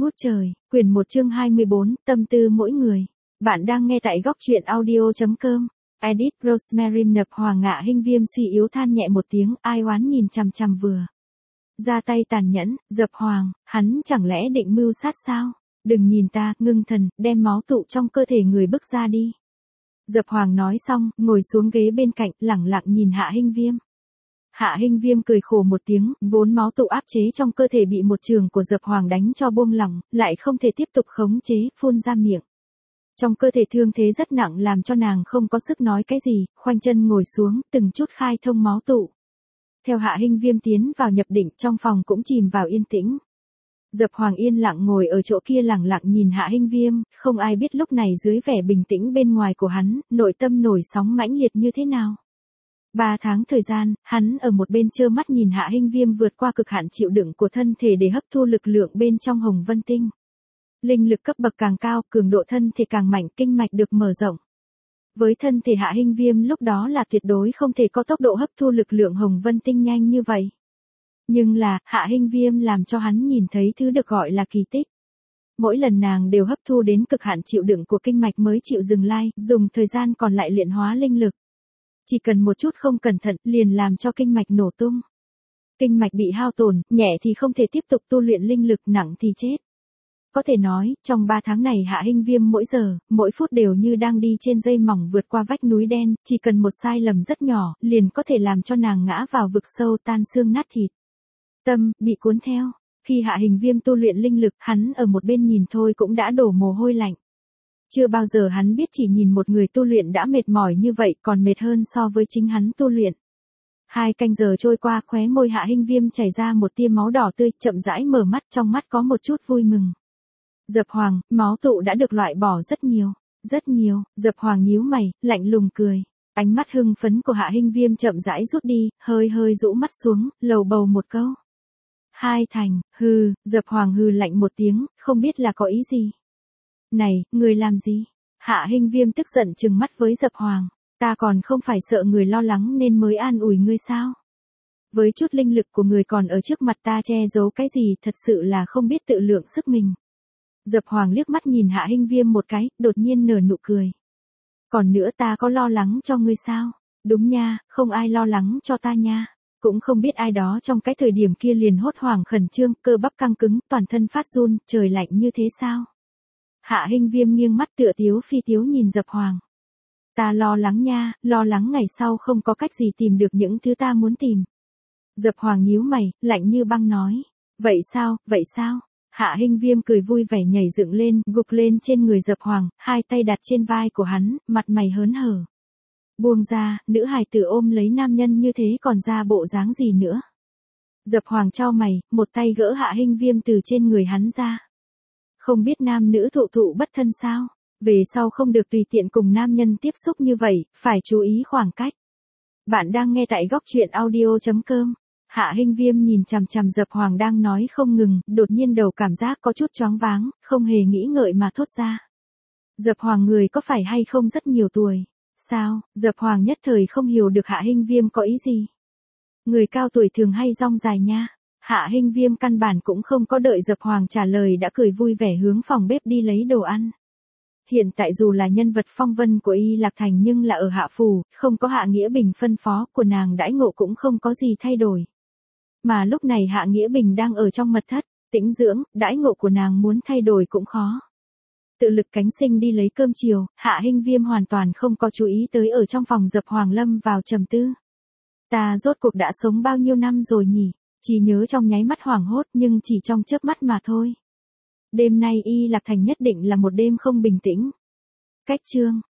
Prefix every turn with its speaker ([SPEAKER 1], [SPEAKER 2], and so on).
[SPEAKER 1] ngút trời, quyển 1 chương 24, tâm tư mỗi người. Bạn đang nghe tại góc truyện audio.com. Edit Rosemary Nập Hoàng Ngạ Hinh Viêm suy yếu than nhẹ một tiếng, ai oán nhìn chằm chằm vừa ra tay tàn nhẫn, Dập Hoàng, hắn chẳng lẽ định mưu sát sao? Đừng nhìn ta, ngưng thần, đem máu tụ trong cơ thể người bức ra đi. Dập Hoàng nói xong, ngồi xuống ghế bên cạnh, lẳng lặng nhìn Hạ Hinh Viêm. Hạ Hinh Viêm cười khổ một tiếng, vốn máu tụ áp chế trong cơ thể bị một trường của Dập Hoàng đánh cho buông lỏng, lại không thể tiếp tục khống chế, phun ra miệng. Trong cơ thể thương thế rất nặng làm cho nàng không có sức nói cái gì, khoanh chân ngồi xuống, từng chút khai thông máu tụ. Theo Hạ Hinh Viêm tiến vào nhập định, trong phòng cũng chìm vào yên tĩnh. Dập Hoàng yên lặng ngồi ở chỗ kia lẳng lặng nhìn Hạ Hinh Viêm, không ai biết lúc này dưới vẻ bình tĩnh bên ngoài của hắn, nội tâm nổi sóng mãnh liệt như thế nào. 3 tháng thời gian, hắn ở một bên trơ mắt nhìn Hạ Hinh Viêm vượt qua cực hạn chịu đựng của thân thể để hấp thu lực lượng bên trong Hồng Vân Tinh. Linh lực cấp bậc càng cao, cường độ thân thể càng mạnh, kinh mạch được mở rộng. Với thân thể Hạ Hinh Viêm lúc đó là tuyệt đối không thể có tốc độ hấp thu lực lượng Hồng Vân Tinh nhanh như vậy. Nhưng là, Hạ Hinh Viêm làm cho hắn nhìn thấy thứ được gọi là kỳ tích. Mỗi lần nàng đều hấp thu đến cực hạn chịu đựng của kinh mạch mới chịu dừng lại, dùng thời gian còn lại luyện hóa linh lực. Chỉ cần một chút không cẩn thận, liền làm cho kinh mạch nổ tung. Kinh mạch bị hao tổn, nhẹ thì không thể tiếp tục tu luyện linh lực, nặng thì chết. Có thể nói, trong 3 tháng này Hạ Hinh Viêm mỗi giờ, mỗi phút đều như đang đi trên dây mỏng vượt qua vách núi đen, chỉ cần một sai lầm rất nhỏ, liền có thể làm cho nàng ngã vào vực sâu tan xương nát thịt. Tâm, bị cuốn theo. Khi Hạ Hinh Viêm tu luyện linh lực, hắn ở một bên nhìn thôi cũng đã đổ mồ hôi lạnh. Chưa bao giờ hắn biết chỉ nhìn một người tu luyện đã mệt mỏi như vậy, còn mệt hơn so với chính hắn tu luyện. 2 canh giờ trôi qua, khóe môi Hạ Hinh Viêm chảy ra một tia máu đỏ tươi, chậm rãi mở mắt, trong mắt có một chút vui mừng. Dập Hoàng, máu tụ đã được loại bỏ rất nhiều. Rất nhiều. Dập Hoàng nhíu mày, lạnh lùng cười. Ánh mắt hưng phấn của Hạ Hinh Viêm chậm rãi rút đi, hơi rũ mắt xuống, lầu bầu một câu. 2 thành, hừ. Dập Hoàng hừ lạnh một tiếng, không biết là có ý gì. Này, người làm gì? Hạ Hinh Viêm tức giận trừng mắt với Dập Hoàng. Ta còn không phải sợ người lo lắng nên mới an ủi ngươi sao? Với chút linh lực của người còn ở trước mặt ta che giấu cái gì, thật sự là không biết tự lượng sức mình. Dập Hoàng liếc mắt nhìn Hạ Hinh Viêm một cái, đột nhiên nở nụ cười. Còn nữa, ta có lo lắng cho ngươi sao? Đúng nha, không ai lo lắng cho ta nha. Cũng không biết ai đó trong cái thời điểm kia liền hốt hoảng khẩn trương, cơ bắp căng cứng, toàn thân phát run, trời lạnh như thế sao? Hạ Hinh Viêm nghiêng mắt tựa tiếu phi tiếu nhìn Dập Hoàng. Ta lo lắng nha, lo lắng ngày sau không có cách gì tìm được những thứ ta muốn tìm. Dập Hoàng nhíu mày, lạnh như băng nói. Vậy sao, vậy sao? Hạ Hinh Viêm cười vui vẻ nhảy dựng lên, gục lên trên người Dập Hoàng, 2 tay đặt trên vai của hắn, mặt mày hớn hở. Buông ra, nữ hài tử ôm lấy nam nhân như thế còn ra bộ dáng gì nữa. Dập Hoàng chau mày, một tay gỡ Hạ Hinh Viêm từ trên người hắn ra. Không biết nam nữ thụ bất thân sao? Về sau không được tùy tiện cùng nam nhân tiếp xúc như vậy, phải chú ý khoảng cách. Bạn đang nghe tại góc truyện audio.com. Hạ Hinh Viêm nhìn chằm chằm Dập Hoàng đang nói không ngừng, đột nhiên đầu cảm giác có chút choáng váng, không hề nghĩ ngợi mà thốt ra. Dập Hoàng người có phải hay không rất nhiều tuổi? Sao? Dập Hoàng nhất thời không hiểu được Hạ Hinh Viêm có ý gì. Người cao tuổi thường hay rong dài nha. Hạ Hinh Viêm căn bản cũng không có đợi Dập Hoàng trả lời đã cười vui vẻ hướng phòng bếp đi lấy đồ ăn. Hiện tại dù là nhân vật phong vân của Y Lạc Thành nhưng là ở Hạ Phủ, không có Hạ Nghĩa Bình phân phó của nàng đãi ngộ cũng không có gì thay đổi. Mà lúc này Hạ Nghĩa Bình đang ở trong mật thất, tĩnh dưỡng, đãi ngộ của nàng muốn thay đổi cũng khó. Tự lực cánh sinh đi lấy cơm chiều, Hạ Hinh Viêm hoàn toàn không có chú ý tới ở trong phòng Dập Hoàng lâm vào trầm tư. Ta rốt cuộc đã sống bao nhiêu năm rồi nhỉ? Chỉ nhớ trong nháy mắt hoảng hốt nhưng chỉ trong chớp mắt mà thôi. Đêm nay Y Lạc Thành nhất định là một đêm không bình tĩnh. Cách chương